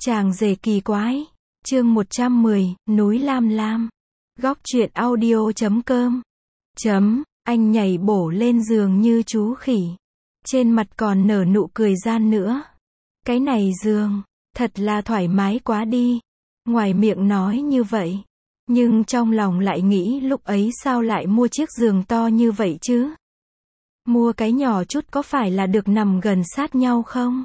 Chàng rể kỳ quái. Chương 110, núi Lam Lam. Góc truyện audio.com. Anh nhảy bổ lên giường như chú khỉ. Trên mặt còn nở nụ cười gian nữa. Cái này giường, thật là thoải mái quá đi. Ngoài miệng nói như vậy, nhưng trong lòng lại nghĩ lúc ấy sao lại mua chiếc giường to như vậy chứ? Mua cái nhỏ chút có phải là được nằm gần sát nhau không?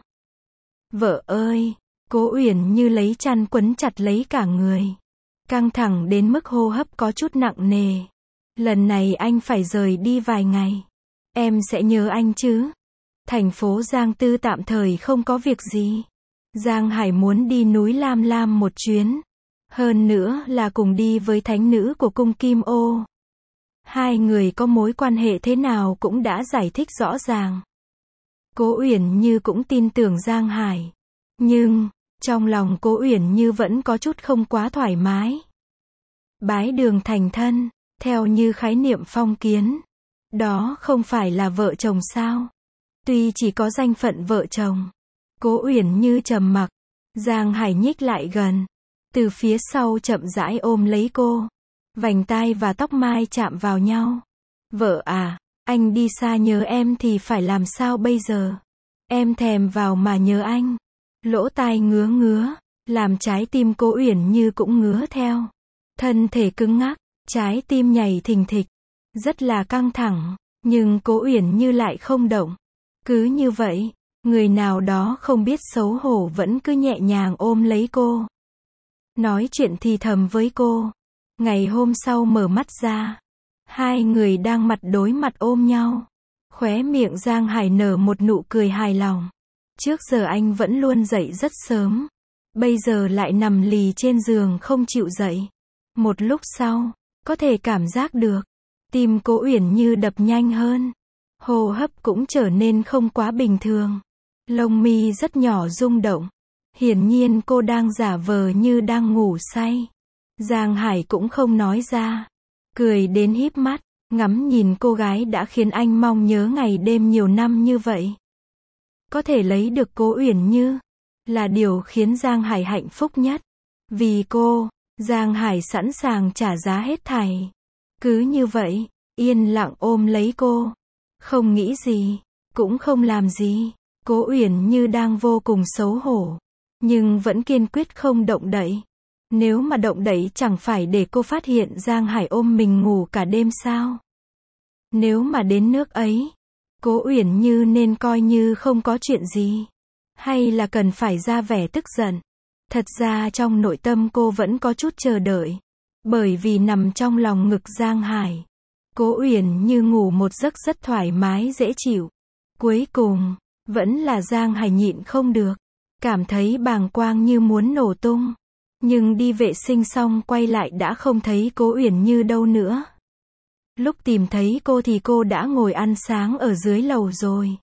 Vợ ơi! Cố Uyển Như lấy chăn quấn chặt lấy cả người. Căng thẳng đến mức hô hấp có chút nặng nề. Lần này anh phải rời đi vài ngày. Em sẽ nhớ anh chứ? Thành phố Giang Tư tạm thời không có việc gì. Giang Hải muốn đi núi Lam Lam một chuyến. Hơn nữa là cùng đi với thánh nữ của cung Kim Ô. Hai người có mối quan hệ thế nào cũng đã giải thích rõ ràng. Cố Uyển Như cũng tin tưởng Giang Hải. Nhưng, trong lòng Cố Uyển Như vẫn có chút không quá thoải mái. Bái đường thành thân, theo như khái niệm phong kiến. Đó không phải là vợ chồng sao? Tuy chỉ có danh phận vợ chồng. Cố Uyển Như trầm mặc. Giang Hải nhích lại gần. Từ phía sau chậm rãi ôm lấy cô. Vành tai và tóc mai chạm vào nhau. Vợ à, anh đi xa nhớ em thì phải làm sao bây giờ? Em thèm vào mà nhớ anh. Lỗ tai ngứa ngứa, làm trái tim Cố Uyển Như cũng ngứa theo. Thân thể cứng ngắc, trái tim nhảy thình thịch, rất là căng thẳng, nhưng Cố Uyển Như lại không động. Cứ như vậy, người nào đó không biết xấu hổ vẫn cứ nhẹ nhàng ôm lấy cô. Nói chuyện thì thầm với cô. Ngày hôm sau mở mắt ra, hai người đang mặt đối mặt ôm nhau. Khóe miệng Giang Hải nở một nụ cười hài lòng. Trước giờ anh vẫn luôn dậy rất sớm. Bây giờ lại nằm lì trên giường không chịu dậy. Một lúc sau, có thể cảm giác được. Tim Cố Uyển Như đập nhanh hơn. Hô hấp cũng trở nên không quá bình thường. Lông mi rất nhỏ rung động. Hiển nhiên cô đang giả vờ như đang ngủ say. Giang Hải cũng không nói ra. Cười đến híp mắt, ngắm nhìn cô gái đã khiến anh mong nhớ ngày đêm nhiều năm như vậy. Có thể lấy được Cố Uyển Như là điều khiến Giang Hải hạnh phúc nhất. Vì cô, Giang Hải sẵn sàng trả giá hết thảy. Cứ như vậy, yên lặng ôm lấy cô. Không nghĩ gì, cũng không làm gì. Cố Uyển Như đang vô cùng xấu hổ, nhưng vẫn kiên quyết không động đậy. Nếu mà động đậy chẳng phải để cô phát hiện Giang Hải ôm mình ngủ cả đêm sao? Nếu mà đến nước ấy, Cố Uyển Như nên coi như không có chuyện gì. Hay là cần phải ra vẻ tức giận. Thật ra trong nội tâm cô vẫn có chút chờ đợi. Bởi vì nằm trong lòng ngực Giang Hải, Cố Uyển Như ngủ một giấc rất thoải mái dễ chịu. Cuối cùng, vẫn là Giang Hải nhịn không được. Cảm thấy bàng quang như muốn nổ tung. Nhưng đi vệ sinh xong quay lại đã không thấy Cố Uyển Như đâu nữa. Lúc tìm thấy cô thì cô đã ngồi ăn sáng ở dưới lầu rồi.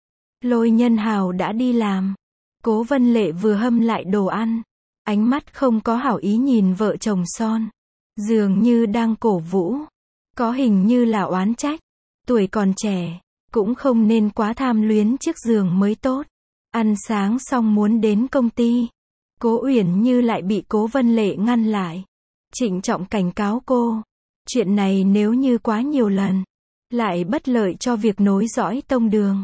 Lôi Nhân Hào đã đi làm. Cố Vân Lệ vừa hâm lại đồ ăn. Ánh mắt không có hảo ý nhìn vợ chồng son. Dường như đang cổ vũ. Có hình như là oán trách. Tuổi còn trẻ, cũng không nên quá tham luyến chiếc giường mới tốt. Ăn sáng xong muốn đến công ty. Cố Uyển Như lại bị Cố Vân Lệ ngăn lại. Trịnh trọng cảnh cáo cô. Chuyện này nếu như quá nhiều lần, lại bất lợi cho việc nối dõi tông đường.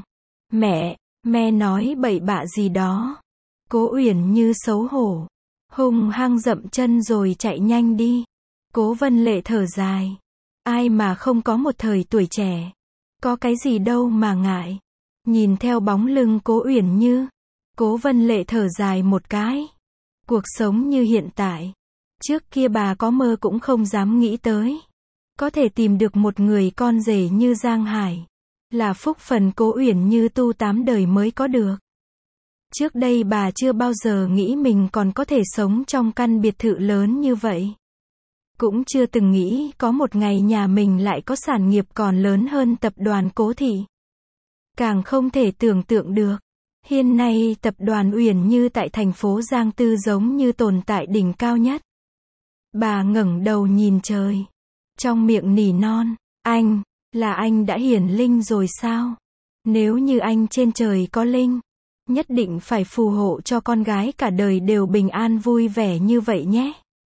Mẹ nói bậy bạ gì đó. Cố Uyển Như xấu hổ, hung hăng dậm chân rồi chạy nhanh đi. Cố Vân Lệ thở dài. Ai mà không có một thời tuổi trẻ. Có cái gì đâu mà ngại. Nhìn theo bóng lưng Cố Uyển Như, Cố Vân Lệ thở dài một cái. Cuộc sống như hiện tại, trước kia bà có mơ cũng không dám nghĩ tới. Có thể tìm được một người con rể như Giang Hải, là phúc phần Cố Uyển Như tu 8 đời mới có được. Trước đây bà chưa bao giờ nghĩ mình còn có thể sống trong căn biệt thự lớn như vậy. Cũng chưa từng nghĩ có một ngày nhà mình lại có sản nghiệp còn lớn hơn tập đoàn Cố Thị. Càng không thể tưởng tượng được. Hiện nay tập đoàn Uyển Như tại thành phố Giang Tư giống như tồn tại đỉnh cao nhất. Bà ngẩng đầu nhìn trời. Trong miệng nỉ non. Anh, là anh đã hiển linh rồi sao? Nếu như anh trên trời có linh, Nhất định phải phù hộ cho con gái cả đời đều bình an vui vẻ như vậy nhé.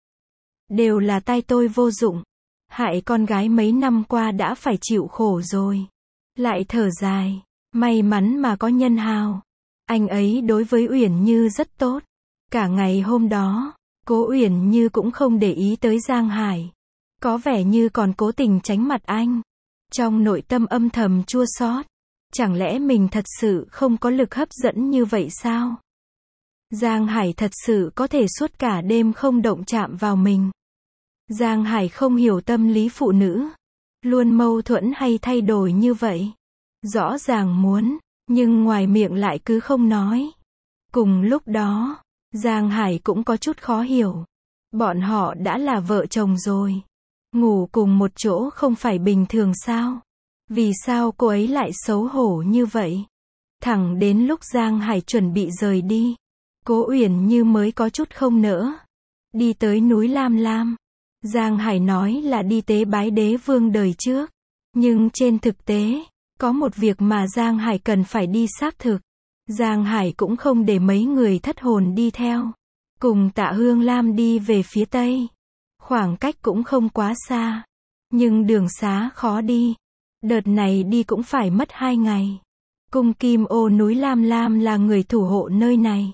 Đều là tay tôi vô dụng. Hại con gái mấy năm qua đã phải chịu khổ rồi. Lại thở dài. May mắn mà có Nhân Hào. Anh ấy đối với Uyển Như rất tốt. Cả ngày hôm đó, Cố Uyển Như cũng không để ý tới Giang Hải. Có vẻ như còn cố tình tránh mặt anh. Trong nội tâm âm thầm chua xót. Chẳng lẽ mình thật sự không có lực hấp dẫn như vậy sao? Giang Hải thật sự có thể suốt cả đêm không động chạm vào mình. Giang Hải không hiểu tâm lý phụ nữ. Luôn mâu thuẫn hay thay đổi như vậy. Rõ ràng muốn, nhưng ngoài miệng lại cứ không nói. Cùng lúc đó, Giang Hải cũng có chút khó hiểu. Bọn họ đã là vợ chồng rồi. Ngủ cùng một chỗ không phải bình thường sao? Vì sao cô ấy lại xấu hổ như vậy? Thẳng đến lúc Giang Hải chuẩn bị rời đi, Cố Uyển Như mới có chút không nỡ. Đi tới núi Lam Lam. Giang Hải nói là đi tế bái đế vương đời trước. Nhưng trên thực tế, có một việc mà Giang Hải cần phải đi xác thực. Giang Hải cũng không để mấy người thất hồn đi theo. Cùng Tạ Hương Lam đi về phía tây. Khoảng cách cũng không quá xa. Nhưng đường xá khó đi. Đợt này đi cũng phải mất 2 ngày. Cung Kim Ô núi Lam Lam là người thủ hộ nơi này.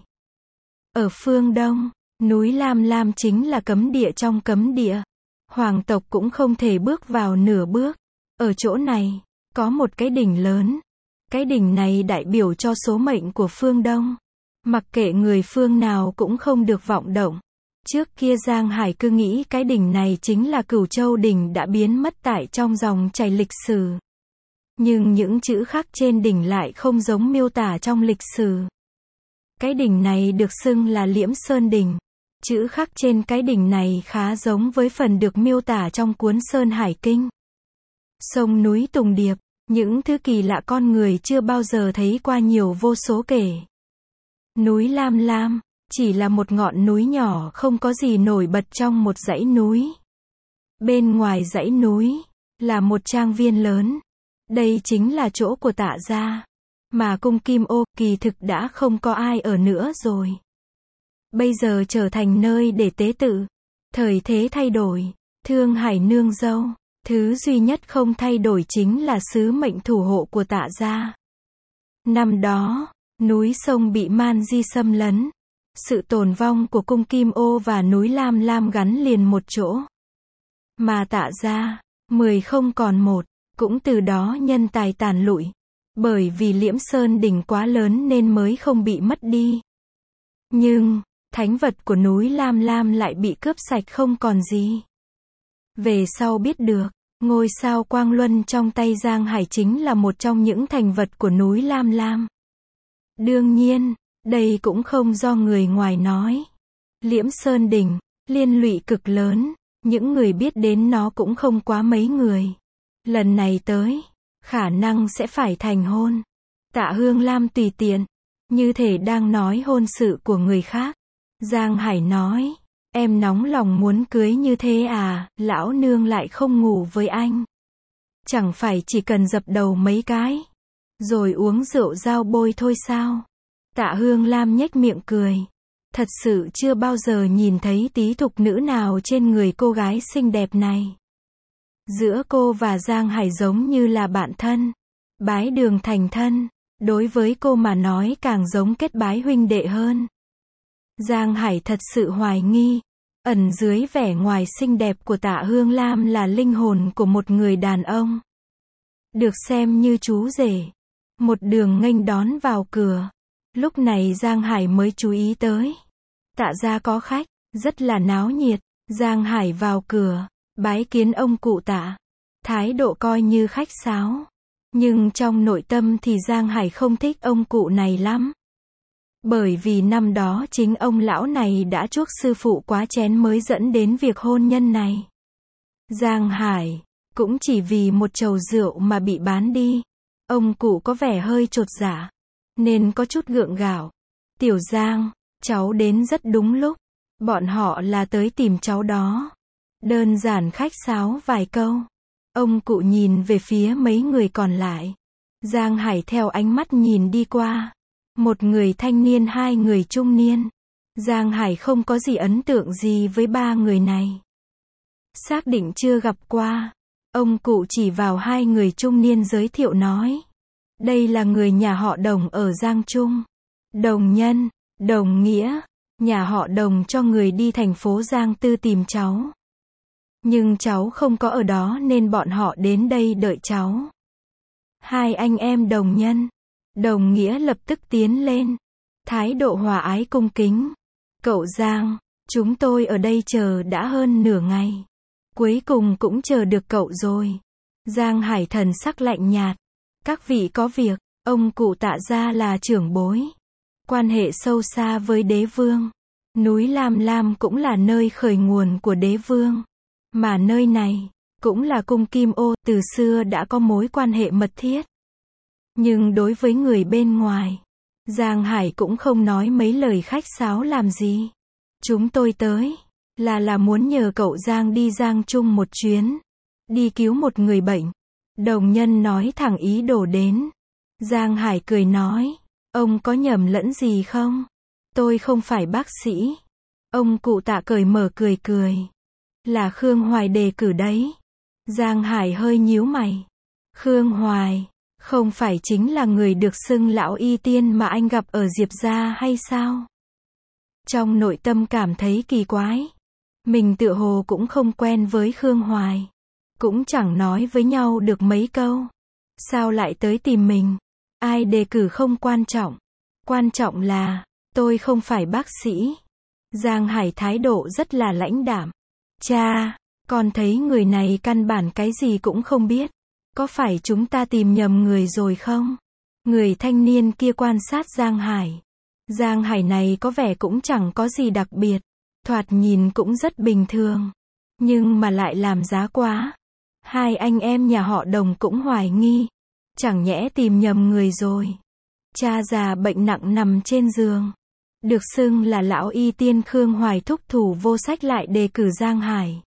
Ở phương Đông, núi Lam Lam chính là cấm địa trong cấm địa. Hoàng tộc cũng không thể bước vào nửa bước. Ở chỗ này, có một cái đỉnh lớn. Cái đỉnh này đại biểu cho số mệnh của phương Đông. Mặc kệ người phương nào cũng không được vọng động. Trước kia Giang Hải cứ nghĩ cái đỉnh này chính là Cửu Châu đỉnh đã biến mất tại trong dòng chảy lịch sử. Nhưng những chữ khắc trên đỉnh lại không giống miêu tả trong lịch sử. Cái đỉnh này được xưng là Liễm Sơn Đỉnh. Chữ khắc trên cái đỉnh này khá giống với phần được miêu tả trong cuốn Sơn Hải Kinh. Sông núi Tùng Điệp, những thứ kỳ lạ con người chưa bao giờ thấy qua nhiều vô số kể. Núi Lam Lam, chỉ là một ngọn núi nhỏ không có gì nổi bật trong một dãy núi. Bên ngoài dãy núi, là một trang viên lớn. Đây chính là chỗ của Tạ gia. Mà cung Kim Ô, kỳ thực đã không có ai ở nữa rồi. Bây giờ trở thành nơi để tế tự. Thời thế thay đổi, Thương Hải nương dâu. Thứ duy nhất không thay đổi chính là sứ mệnh thủ hộ của Tạ gia. Năm đó, núi sông bị Man Di xâm lấn. Sự tồn vong của cung Kim Ô và núi Lam Lam gắn liền một chỗ. Mà Tạ gia, 10 không còn một, cũng từ đó nhân tài tàn lụi. Bởi vì Liễm Sơn đỉnh quá lớn nên mới không bị mất đi. Nhưng, thánh vật của núi Lam Lam lại bị cướp sạch không còn gì. Về sau biết được, ngôi sao Quang Luân trong tay Giang Hải chính là một trong những thành vật của núi Lam Lam. Đương nhiên, đây cũng không do người ngoài nói. Liễm Sơn đỉnh, liên lụy cực lớn, những người biết đến nó cũng không quá mấy người. Lần này tới, khả năng sẽ phải thành hôn. Tạ Hương Lam tùy tiện, như thể đang nói hôn sự của người khác. Giang Hải nói, em nóng lòng muốn cưới như thế à, lão nương lại không ngủ với anh. Chẳng phải chỉ cần dập đầu mấy cái, rồi uống rượu dao bôi thôi sao? Tạ Hương Lam nhếch miệng cười. Thật sự chưa bao giờ nhìn thấy tí thục nữ nào trên người cô gái xinh đẹp này. Giữa cô và Giang Hải giống như là bạn thân. Bái đường thành thân. Đối với cô mà nói càng giống kết bái huynh đệ hơn. Giang Hải thật sự hoài nghi. Ẩn dưới vẻ ngoài xinh đẹp của Tạ Hương Lam là linh hồn của một người đàn ông. Được xem như chú rể. Một đường nghênh đón vào cửa. Lúc này Giang Hải mới chú ý tới. Tạ gia có khách, rất là náo nhiệt. Giang Hải vào cửa, bái kiến ông cụ Tạ. Thái độ coi như khách sáo. Nhưng trong nội tâm thì Giang Hải không thích ông cụ này lắm. Bởi vì năm đó chính ông lão này đã chuốc sư phụ quá chén mới dẫn đến việc hôn nhân này. Giang Hải, cũng chỉ vì một chầu rượu mà bị bán đi. Ông cụ có vẻ hơi chột dạ, nên có chút gượng gạo. Tiểu Giang, cháu đến rất đúng lúc. Bọn họ là tới tìm cháu đó. Đơn giản khách sáo vài câu. Ông cụ nhìn về phía mấy người còn lại. Giang Hải theo ánh mắt nhìn đi qua. một người thanh niên, hai người trung niên. Giang Hải không có gì ấn tượng gì với ba người này. Xác định chưa gặp qua. Ông cụ chỉ vào hai người trung niên giới thiệu nói. Đây là người nhà họ Đồng ở Giang Trung. Đồng Nhân, Đồng Nghĩa. Nhà họ Đồng cho người đi thành phố Giang Tư tìm cháu. Nhưng cháu không có ở đó nên bọn họ đến đây đợi cháu. Hai anh em Đồng Nhân, Đồng Nghĩa lập tức tiến lên. Thái độ hòa ái cung kính. Cậu Giang, chúng tôi ở đây chờ đã hơn nửa ngày. Cuối cùng cũng chờ được cậu rồi. Giang Hải thần sắc lạnh nhạt. Các vị có việc, ông cụ Tạ gia là trưởng bối. Quan hệ sâu xa với đế vương. Núi Lam Lam cũng là nơi khởi nguồn của đế vương. Mà nơi này, cũng là cung Kim Ô, từ xưa đã có mối quan hệ mật thiết. Nhưng đối với người bên ngoài, Giang Hải cũng không nói mấy lời khách sáo làm gì. Chúng tôi tới, là muốn nhờ cậu Giang đi Giang Trung một chuyến. Đi cứu một người bệnh. Đồng Nhân nói thẳng ý đồ đến. Giang Hải cười nói, ông có nhầm lẫn gì không? Tôi không phải bác sĩ. Ông cụ Tạ cởi mở cười cười. Là Khương Hoài đề cử đấy. Giang Hải hơi nhíu mày. Khương Hoài, không phải chính là người được xưng lão y tiên mà anh gặp ở Diệp gia hay sao? Trong nội tâm cảm thấy kỳ quái. Mình tựa hồ cũng không quen với Khương Hoài. Cũng chẳng nói với nhau được mấy câu. Sao lại tới tìm mình? Ai đề cử không quan trọng. Quan trọng là, tôi không phải bác sĩ. Giang Hải thái độ rất là lãnh đạm. Cha, con thấy người này căn bản cái gì cũng không biết. Có phải chúng ta tìm nhầm người rồi không? Người thanh niên kia quan sát Giang Hải. Giang Hải này có vẻ cũng chẳng có gì đặc biệt. Thoạt nhìn cũng rất bình thường. Nhưng mà lại làm giá quá. Hai anh em nhà họ Đồng cũng hoài nghi. Chẳng nhẽ tìm nhầm người rồi. Cha già bệnh nặng nằm trên giường. Được xưng là lão y tiên Khương Hoài thúc thủ vô sách lại đề cử Giang Hải.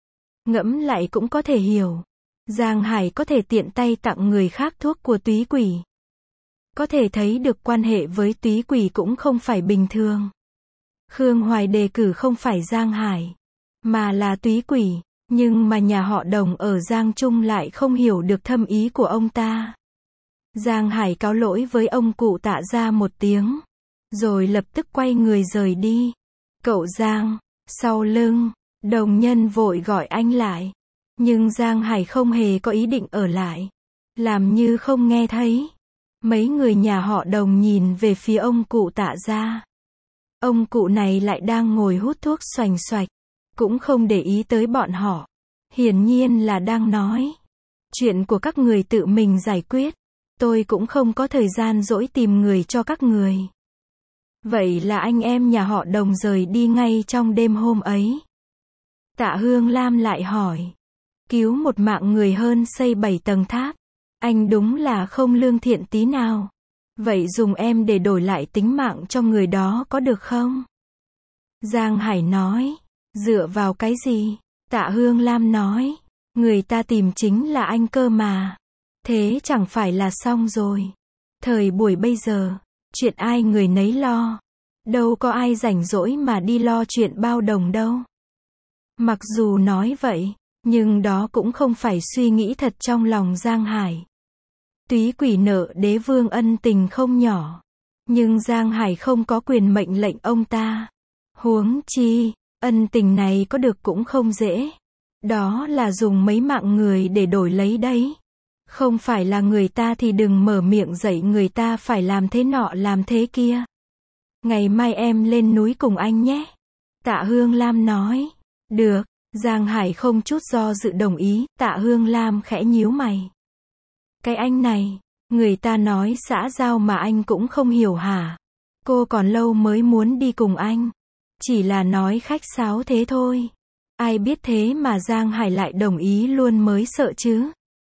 Ngẫm lại cũng có thể hiểu. Giang Hải có thể tiện tay tặng người khác thuốc của túy quỷ. Có thể thấy được quan hệ với túy quỷ cũng không phải bình thường. Khương Hoài đề cử không phải Giang Hải, mà là túy quỷ. Nhưng mà nhà họ Đồng ở Giang Trung lại không hiểu được thâm ý của ông ta. Giang Hải cáo lỗi với ông cụ Tạ gia một tiếng. Rồi lập tức quay người rời đi. Cậu Giang, sau lưng, Đồng Nhân vội gọi anh lại. Nhưng Giang Hải không hề có ý định ở lại. Làm như không nghe thấy. Mấy người nhà họ Đồng nhìn về phía ông cụ Tạ gia. Ông cụ này lại đang ngồi hút thuốc xoành xoạch. Cũng không để ý tới bọn họ. Hiển nhiên là đang nói. Chuyện của các người tự mình giải quyết. Tôi cũng không có thời gian dỗi tìm người cho các người. Vậy là anh em nhà họ Đồng rời đi ngay trong đêm hôm ấy. Tạ Hương Lam lại hỏi. Cứu một mạng người hơn xây 7 tầng tháp. Anh đúng là không lương thiện tí nào. Vậy dùng em để đổi lại tính mạng cho người đó có được không? Giang Hải nói. Dựa vào cái gì? Tạ Hương Lam nói. Người ta tìm chính là anh cơ mà. Thế chẳng phải là xong rồi. Thời buổi bây giờ, chuyện ai người nấy lo. Đâu có ai rảnh rỗi mà đi lo chuyện bao đồng đâu. Mặc dù nói vậy, nhưng đó cũng không phải suy nghĩ thật trong lòng Giang Hải. Túy quỷ nợ đế vương ân tình không nhỏ. Nhưng Giang Hải không có quyền mệnh lệnh ông ta. Huống chi, ân tình này có được cũng không dễ. Đó là dùng mấy mạng người để đổi lấy đấy. Không phải là người ta thì đừng mở miệng dạy người ta phải làm thế nọ làm thế kia. Ngày mai em lên núi cùng anh nhé. Tạ Hương Lam nói. Được. Giang Hải không chút do dự đồng ý. Tạ Hương Lam khẽ nhíu mày. Cái anh này, người ta nói xã giao mà anh cũng không hiểu hả? Cô còn lâu mới muốn đi cùng anh. Chỉ là nói khách sáo thế thôi. Ai biết thế mà Giang Hải lại đồng ý luôn mới sợ chứ.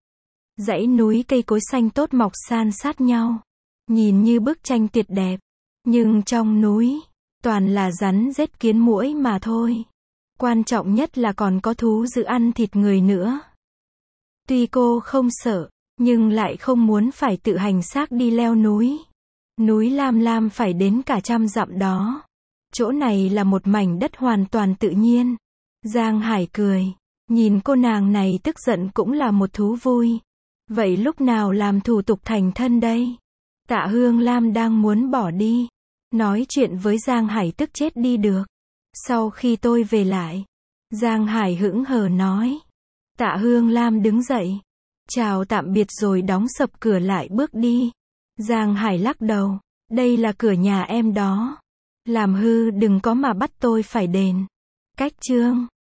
Dãy núi cây cối xanh tốt mọc san sát nhau. Nhìn như bức tranh tuyệt đẹp. Nhưng trong núi, toàn là rắn rết kiến muỗi mà thôi. Quan trọng nhất là còn có thú dữ ăn thịt người nữa. Tuy cô không sợ, nhưng lại không muốn phải tự hành xác đi leo núi. Núi Lam Lam phải đến cả 100 dặm đó. Chỗ này là một mảnh đất hoàn toàn tự nhiên. Giang Hải cười. Nhìn cô nàng này tức giận cũng là một thú vui. Vậy lúc nào làm thủ tục thành thân đây? Tạ Hương Lam đang muốn bỏ đi. Nói chuyện với Giang Hải tức chết đi được. Sau khi tôi về lại. Giang Hải hững hờ nói. Tạ Hương Lam đứng dậy. Chào tạm biệt rồi đóng sập cửa lại bước đi. Giang Hải lắc đầu. Đây là cửa nhà em đó. Làm hư đừng có mà bắt tôi phải đền. Cách chương